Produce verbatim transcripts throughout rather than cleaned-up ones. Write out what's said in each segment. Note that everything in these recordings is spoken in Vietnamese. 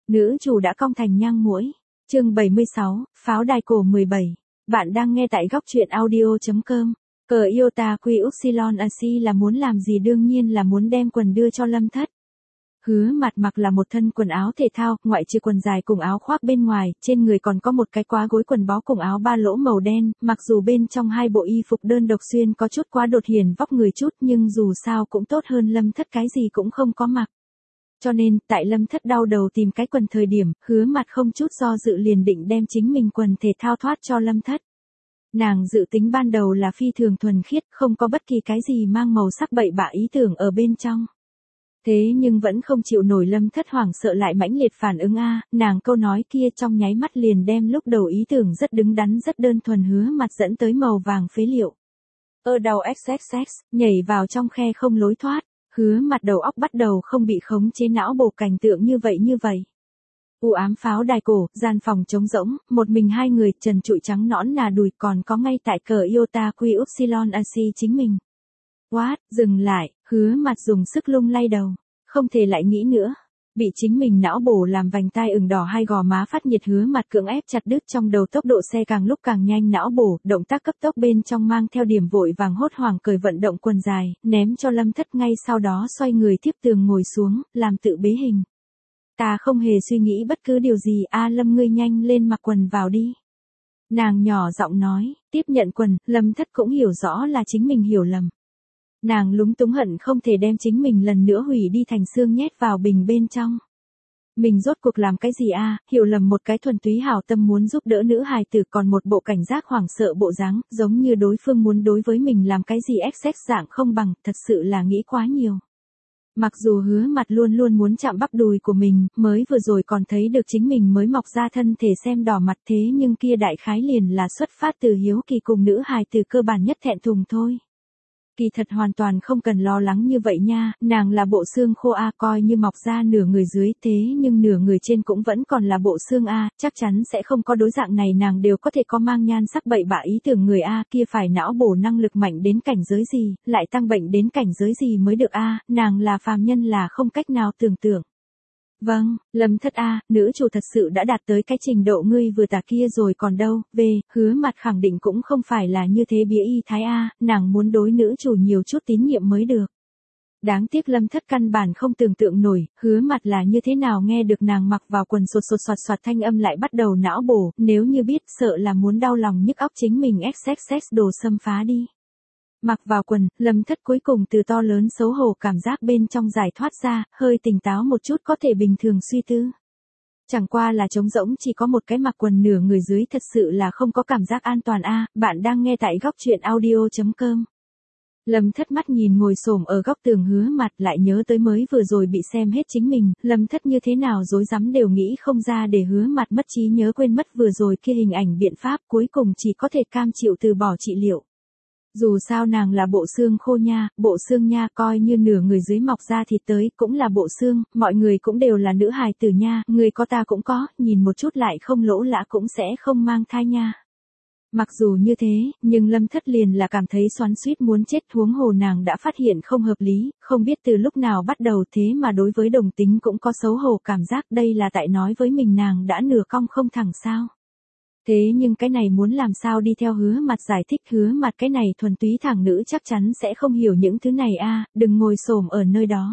Nữ chủ đã cong thành nhang muỗi. Chương bảy mươi sáu, pháo đài cổ mười bảy. Bạn đang nghe tại góc truyện audio chấm com. Cờ Iota Quy Upsilon Asi là muốn làm gì, đương nhiên là muốn đem quần đưa cho Lâm Thất. Hứa Mặt mặc là một thân quần áo thể thao, ngoại trừ quần dài cùng áo khoác bên ngoài, trên người còn có một cái quá gối quần bó cùng áo ba lỗ màu đen, mặc dù bên trong hai bộ y phục đơn độc xuyên có chút quá đột hiển vóc người chút, nhưng dù sao cũng tốt hơn Lâm Thất cái gì cũng không có mặc. Cho nên, tại Lâm Thất đau đầu tìm cái quần thời điểm, Hứa Mặt không chút do dự liền định đem chính mình quần thể thao thoát cho Lâm Thất. Nàng dự tính ban đầu là phi thường thuần khiết, không có bất kỳ cái gì mang màu sắc bậy bạ ý tưởng ở bên trong. Thế nhưng vẫn không chịu nổi Lâm Thất hoảng sợ lại mãnh liệt phản ứng a, nàng câu nói kia trong nháy mắt liền đem lúc đầu ý tưởng rất đứng đắn rất đơn thuần Hứa Mặt dẫn tới màu vàng phế liệu. Ơ đầu xxx, nhảy vào trong khe không lối thoát, Hứa Mặt đầu óc bắt đầu không bị khống chế não bộ cảnh tượng như vậy như vậy. U ám pháo đài cổ, gian phòng trống rỗng, một mình hai người, trần trụi trắng nõn nà đùi, còn có ngay tại cờ Iota Quy Upsilon Asi chính mình. What, dừng lại, Hứa Mặt dùng sức lung lay đầu, không thể lại nghĩ nữa. Bị chính mình não bổ làm vành tai ửng đỏ hai gò má phát nhiệt, Hứa Mặt cưỡng ép chặt đứt trong đầu tốc độ xe càng lúc càng nhanh não bổ, động tác cấp tốc bên trong mang theo điểm vội vàng hốt hoảng cởi vận động quần dài, ném cho Lâm Thất, ngay sau đó xoay người tiếp tường ngồi xuống, làm tự bế hình. Ta không hề suy nghĩ bất cứ điều gì, a Lâm ngươi nhanh lên mặc quần vào đi. Nàng nhỏ giọng nói, tiếp nhận quần, Lâm Thất cũng hiểu rõ là chính mình hiểu lầm. Nàng lúng túng hận không thể đem chính mình lần nữa hủy đi thành xương nhét vào bình bên trong. Mình rốt cuộc làm cái gì a, hiểu lầm một cái thuần túy hảo tâm muốn giúp đỡ nữ hài tử, còn một bộ cảnh giác hoảng sợ bộ dáng, giống như đối phương muốn đối với mình làm cái gì xx dạng không bằng, thật sự là nghĩ quá nhiều. Mặc dù Hứa Mặt luôn luôn muốn chạm bắp đùi của mình, mới vừa rồi còn thấy được chính mình mới mọc ra thân thể xem đỏ mặt, thế nhưng kia đại khái liền là xuất phát từ hiếu kỳ cùng nữ hài từ cơ bản nhất thẹn thùng thôi. Kỳ thật hoàn toàn không cần lo lắng như vậy nha, nàng là bộ xương khô a, coi như mọc ra nửa người dưới, thế nhưng nửa người trên cũng vẫn còn là bộ xương a, chắc chắn sẽ không có đối dạng này nàng đều có thể có mang nhan sắc bậy bạ ý tưởng người a, kia phải não bổ năng lực mạnh đến cảnh giới gì, lại tăng bệnh đến cảnh giới gì mới được a, nàng là phàm nhân là không cách nào tưởng tượng. Vâng, Lâm Thất a, nữ chủ thật sự đã đạt tới cái trình độ ngươi vừa tả kia rồi còn đâu, về, Hứa Mặt khẳng định cũng không phải là như thế bía y thái a, nàng muốn đối nữ chủ nhiều chút tín nhiệm mới được. Đáng tiếc Lâm Thất căn bản không tưởng tượng nổi, Hứa Mặt là như thế nào nghe được nàng mặc vào quần sột sột soạt soạt thanh âm lại bắt đầu não bổ, nếu như biết sợ là muốn đau lòng nhức óc chính mình xxx đồ xâm phá đi. Mặc vào quần, Lâm Thất cuối cùng từ to lớn xấu hổ cảm giác bên trong giải thoát ra, hơi tỉnh táo một chút có thể bình thường suy tư. Chẳng qua là trống rỗng chỉ có một cái mặc quần nửa người dưới thật sự là không có cảm giác an toàn a. Bạn đang nghe tại góc truyện audio chấm com. Lâm Thất mắt nhìn ngồi xổm ở góc tường Hứa Mặt, lại nhớ tới mới vừa rồi bị xem hết chính mình, Lâm Thất như thế nào rối rắm đều nghĩ không ra, để Hứa Mặt mất trí nhớ quên mất vừa rồi kia hình ảnh biện pháp, cuối cùng chỉ có thể cam chịu từ bỏ trị liệu. Dù sao nàng là bộ xương khô nha, bộ xương nha, coi như nửa người dưới mọc ra thịt tới, cũng là bộ xương, mọi người cũng đều là nữ hài tử nha, người có ta cũng có, nhìn một chút lại không lỗ lã cũng sẽ không mang thai nha. Mặc dù như thế, nhưng Lâm Thất liền là cảm thấy xoắn xuýt muốn chết, huống hồ nàng đã phát hiện không hợp lý, không biết từ lúc nào bắt đầu thế mà đối với đồng tính cũng có xấu hổ cảm giác, đây là tại nói với mình nàng đã nửa cong không thẳng sao. Thế nhưng cái này muốn làm sao đi theo Hứa Mặt giải thích, Hứa Mặt cái này thuần túy thẳng nữ chắc chắn sẽ không hiểu những thứ này a, đừng ngồi xổm ở nơi đó.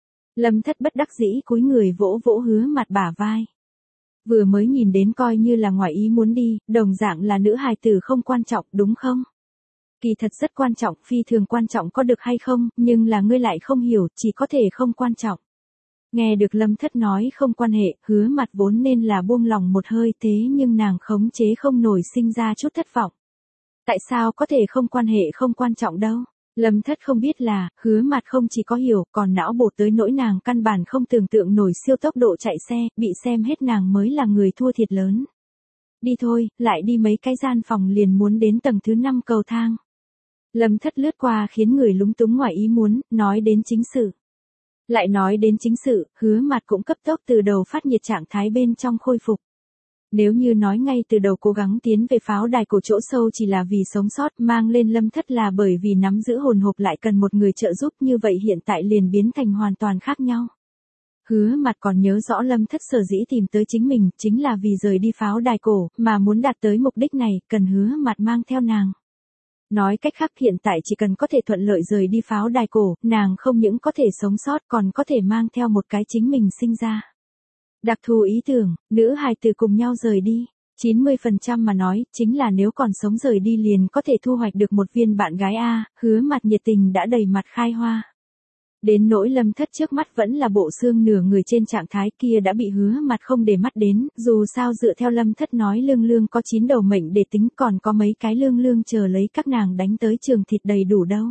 Lâm Thất bất đắc dĩ cúi người vỗ vỗ Hứa Mặt bả vai. Vừa mới nhìn đến coi như là ngoài ý muốn đi, đồng dạng là nữ hài tử không quan trọng đúng không? Kỳ thật rất quan trọng, phi thường quan trọng có được hay không, nhưng là ngươi lại không hiểu, chỉ có thể không quan trọng. Nghe được Lâm Thất nói không quan hệ, Hứa Mặt vốn nên là buông lòng một hơi, thế nhưng nàng khống chế không nổi sinh ra chút thất vọng. Tại sao có thể không quan hệ không quan trọng đâu? Lâm Thất không biết là, Hứa Mặt không chỉ có hiểu, còn não bổ tới nỗi nàng căn bản không tưởng tượng nổi siêu tốc độ chạy xe, bị xem hết nàng mới là người thua thiệt lớn. Đi thôi, lại đi mấy cái gian phòng liền muốn đến tầng thứ năm cầu thang. Lâm Thất lướt qua khiến người lúng túng ngoài ý muốn, nói đến chính sự. Lại nói đến chính sự, Hứa Mặt cũng cấp tốc từ đầu phát nhiệt trạng thái bên trong khôi phục. Nếu như nói ngay từ đầu cố gắng tiến về pháo đài cổ chỗ sâu chỉ là vì sống sót, mang lên Lâm Thất là bởi vì nắm giữ hồn hộp lại cần một người trợ giúp, như vậy hiện tại liền biến thành hoàn toàn khác nhau. Hứa Mặt còn nhớ rõ Lâm Thất sở dĩ tìm tới chính mình, chính là vì rời đi pháo đài cổ, mà muốn đạt tới mục đích này, cần Hứa Mặt mang theo nàng. Nói cách khác hiện tại chỉ cần có thể thuận lợi rời đi pháo đài cổ, nàng không những có thể sống sót còn có thể mang theo một cái chính mình sinh ra. Đặc thù ý tưởng, nữ hài tử cùng nhau rời đi. chín mươi phần trăm mà nói, chính là nếu còn sống rời đi liền có thể thu hoạch được một viên bạn gái A, Hứa Mặt nhiệt tình đã đầy mặt khai hoa. Đến nỗi Lâm Thất trước mắt vẫn là bộ xương nửa người trên trạng thái kia đã bị Hứa Mặt không để mắt đến, dù sao dựa theo Lâm Thất nói lương lương có chín đầu mệnh để tính còn có mấy cái lương lương chờ lấy các nàng đánh tới trường thịt đầy đủ đâu.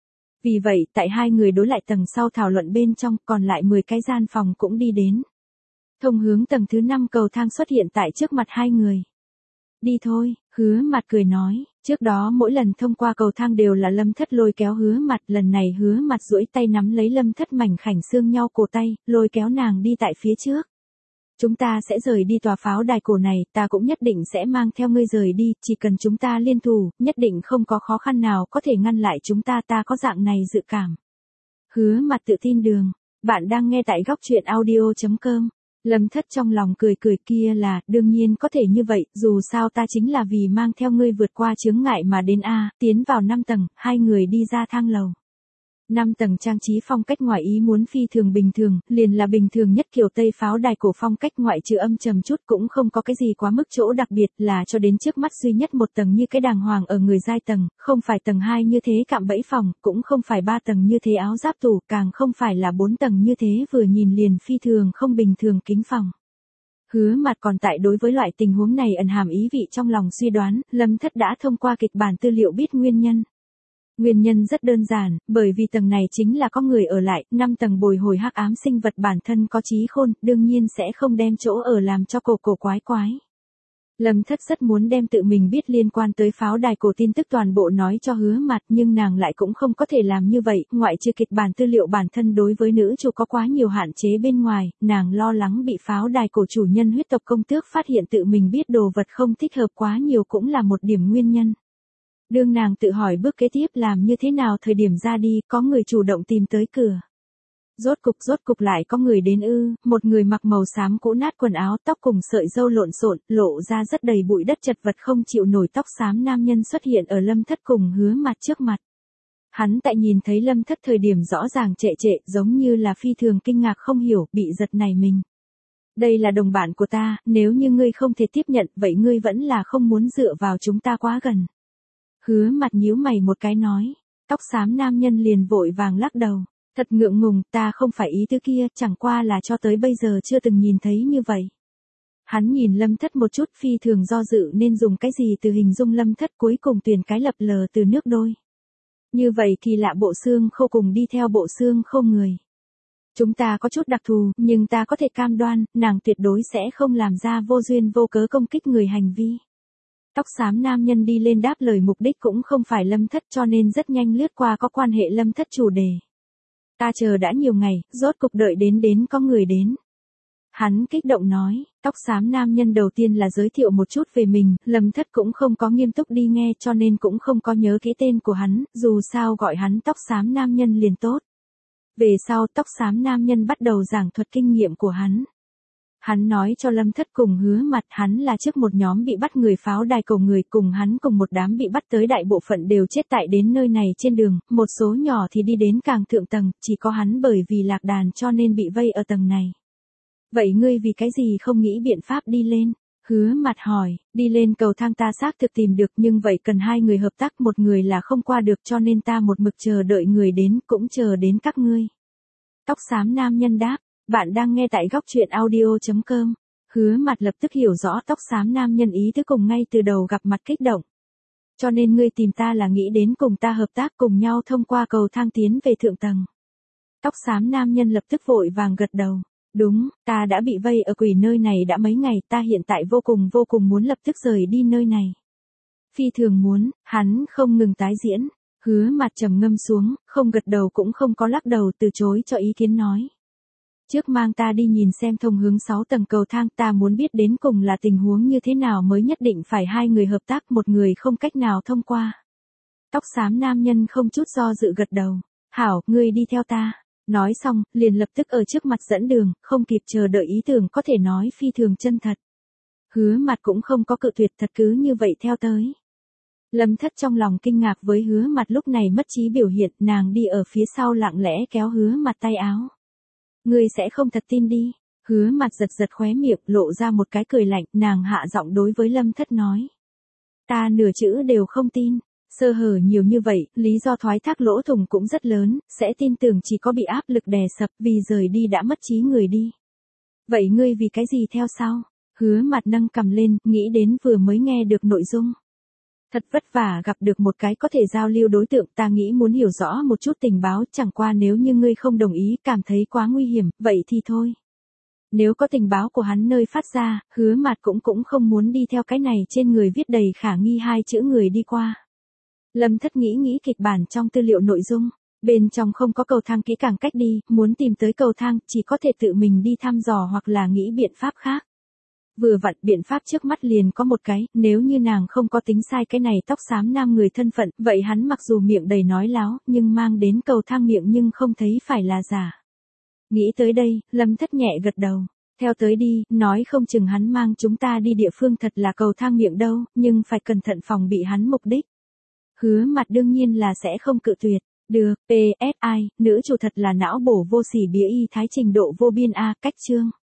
Vì vậy, tại hai người đối lại tầng sau thảo luận bên trong, còn lại mười cái gian phòng cũng đi đến. Thông hướng tầng thứ năm cầu thang xuất hiện tại trước mặt hai người. Đi thôi, Hứa Mặt cười nói, trước đó mỗi lần thông qua cầu thang đều là Lâm Thất lôi kéo Hứa Mặt, lần này Hứa Mặt duỗi tay nắm lấy Lâm Thất mảnh khảnh xương nhau cổ tay, lôi kéo nàng đi tại phía trước. Chúng ta sẽ rời đi tòa pháo đài cổ này, ta cũng nhất định sẽ mang theo ngươi rời đi, chỉ cần chúng ta liên thủ, nhất định không có khó khăn nào có thể ngăn lại chúng ta, ta có dạng này dự cảm. Hứa Mặt tự tin đường, bạn đang nghe tại góc truyện audio chấm com. Lâm Thất trong lòng cười cười kia là, đương nhiên có thể như vậy, dù sao ta chính là vì mang theo ngươi vượt qua chướng ngại mà đến A, tiến vào năm tầng, hai người đi ra thang lầu. năm tầng trang trí phong cách ngoại ý muốn phi thường bình thường, liền là bình thường nhất kiểu Tây pháo đài cổ phong cách ngoại trừ âm trầm chút cũng không có cái gì quá mức chỗ đặc biệt là cho đến trước mắt duy nhất một tầng như cái đàng hoàng ở người giai tầng, không phải tầng hai như thế cạm bẫy phòng, cũng không phải ba tầng như thế áo giáp tủ, càng không phải là bốn tầng như thế vừa nhìn liền phi thường không bình thường kính phòng. Hứa Mặt còn tại đối với loại tình huống này ẩn hàm ý vị trong lòng suy đoán, Lâm Thất đã thông qua kịch bản tư liệu biết nguyên nhân. Nguyên nhân rất đơn giản, bởi vì tầng này chính là có người ở lại, năm tầng bồi hồi hắc ám sinh vật bản thân có trí khôn, đương nhiên sẽ không đem chỗ ở làm cho cổ cổ quái quái. Lâm Thất rất muốn đem tự mình biết liên quan tới pháo đài cổ tin tức toàn bộ nói cho Hứa Mặt, nhưng nàng lại cũng không có thể làm như vậy, ngoại trừ kịch bản tư liệu bản thân đối với nữ chủ có quá nhiều hạn chế bên ngoài, nàng lo lắng bị pháo đài cổ chủ nhân huyết tộc công tước phát hiện tự mình biết đồ vật không thích hợp quá nhiều cũng là một điểm nguyên nhân. Đương nàng tự hỏi bước kế tiếp làm như thế nào thời điểm ra đi, có người chủ động tìm tới cửa. Rốt cục rốt cục lại có người đến ư, một người mặc màu xám cũ nát quần áo tóc cùng sợi râu lộn xộn, lộ ra rất đầy bụi đất chật vật không chịu nổi tóc xám nam nhân xuất hiện ở Lâm Thất cùng Hứa Mặt trước mặt. Hắn tại nhìn thấy Lâm Thất thời điểm rõ ràng trệ trệ, giống như là phi thường kinh ngạc không hiểu, bị giật nảy mình. Đây là đồng bạn của ta, nếu như ngươi không thể tiếp nhận, vậy ngươi vẫn là không muốn dựa vào chúng ta quá gần. Hứa Mặt nhíu mày một cái nói, tóc xám nam nhân liền vội vàng lắc đầu, thật ngượng ngùng, ta không phải ý tứ kia, chẳng qua là cho tới bây giờ chưa từng nhìn thấy như vậy. Hắn nhìn Lâm Thất một chút phi thường do dự nên dùng cái gì từ hình dung Lâm Thất cuối cùng tuyển cái lập lờ từ nước đôi. Như vậy kỳ lạ bộ xương khô cùng đi theo bộ xương khô người. Chúng ta có chút đặc thù, nhưng ta có thể cam đoan, nàng tuyệt đối sẽ không làm ra vô duyên vô cớ công kích người hành vi. Tóc xám nam nhân đi lên đáp lời mục đích cũng không phải Lâm Thất cho nên rất nhanh lướt qua có quan hệ Lâm Thất chủ đề. Ta chờ đã nhiều ngày, rốt cục đợi đến đến có người đến. Hắn kích động nói, tóc xám nam nhân đầu tiên là giới thiệu một chút về mình, Lâm Thất cũng không có nghiêm túc đi nghe cho nên cũng không có nhớ kỹ tên của hắn, dù sao gọi hắn tóc xám nam nhân liền tốt. Về sau tóc xám nam nhân bắt đầu giảng thuật kinh nghiệm của hắn. Hắn nói cho Lâm Thất cùng Hứa Mặt hắn là trước một nhóm bị bắt người pháo đài cầu người cùng hắn cùng một đám bị bắt tới đại bộ phận đều chết tại đến nơi này trên đường, một số nhỏ thì đi đến càng thượng tầng, chỉ có hắn bởi vì lạc đàn cho nên bị vây ở tầng này. Vậy ngươi vì cái gì không nghĩ biện pháp đi lên? Hứa Mặt hỏi, đi lên cầu thang ta xác thực tìm được nhưng vậy cần hai người hợp tác một người là không qua được cho nên ta một mực chờ đợi người đến cũng chờ đến các ngươi. Tóc xám nam nhân đáp. Bạn đang nghe tại góc truyện audio chấm com. Hứa Mặt lập tức hiểu rõ tóc xám nam nhân ý tứ cùng ngay từ đầu gặp mặt kích động. Cho nên ngươi tìm ta là nghĩ đến cùng ta hợp tác cùng nhau thông qua cầu thang tiến về thượng tầng. Tóc xám nam nhân lập tức vội vàng gật đầu. Đúng, ta đã bị vây ở quỷ nơi này đã mấy ngày, ta hiện tại vô cùng vô cùng muốn lập tức rời đi nơi này. Phi thường muốn, hắn không ngừng tái diễn. Hứa Mặt trầm ngâm xuống, không gật đầu cũng không có lắc đầu từ chối cho ý kiến nói. Trước mang ta đi nhìn xem thông hướng sáu tầng cầu thang, ta muốn biết đến cùng là tình huống như thế nào mới nhất định phải hai người hợp tác một người không cách nào thông qua. Tóc xám nam nhân không chút do dự gật đầu. Hảo, ngươi đi theo ta. Nói xong, liền lập tức ở trước mặt dẫn đường, không kịp chờ đợi ý tưởng có thể nói phi thường chân thật. Hứa Mặt cũng không có cự tuyệt, thật cứ như vậy theo tới. Lâm Thất trong lòng kinh ngạc với Hứa Mặt lúc này mất trí biểu hiện, nàng đi ở phía sau lặng lẽ kéo Hứa Mặt tay áo. Ngươi sẽ không thật tin đi. Hứa Mặt giật giật khóe miệng, lộ ra một cái cười lạnh, nàng hạ giọng đối với Lâm Thất nói. Ta nửa chữ đều không tin. Sơ hở nhiều như vậy, lý do thoái thác lỗ thủng cũng rất lớn, sẽ tin tưởng chỉ có bị áp lực đè sập vì rời đi đã mất trí người đi. Vậy ngươi vì cái gì theo sau? Hứa Mặt nâng cằm lên, nghĩ đến vừa mới nghe được nội dung. Thật vất vả gặp được một cái có thể giao lưu đối tượng, ta nghĩ muốn hiểu rõ một chút tình báo, chẳng qua nếu như ngươi không đồng ý, cảm thấy quá nguy hiểm, vậy thì thôi. Nếu có tình báo của hắn nơi phát ra, Hứa Mặt cũng cũng không muốn đi theo cái này trên người viết đầy khả nghi hai chữ người đi qua. Lâm Thất nghĩ nghĩ kịch bản trong tư liệu nội dung, bên trong không có cầu thang kỹ càng cách đi, muốn tìm tới cầu thang, chỉ có thể tự mình đi thăm dò hoặc là nghĩ biện pháp khác. Vừa vặn biện pháp trước mắt liền có một cái, nếu như nàng không có tính sai cái này tóc xám nam người thân phận, vậy hắn mặc dù miệng đầy nói láo, nhưng mang đến cầu thang miệng nhưng không thấy phải là giả. Nghĩ tới đây, Lâm Thất nhẹ gật đầu. Theo tới đi, nói không chừng hắn mang chúng ta đi địa phương thật là cầu thang miệng đâu, nhưng phải cẩn thận phòng bị hắn mục đích. Hứa Mặt đương nhiên là sẽ không cự tuyệt. Được, pê ét i, nữ chủ thật là não bổ vô sỉ bía y thái trình độ vô biên a, cách chương.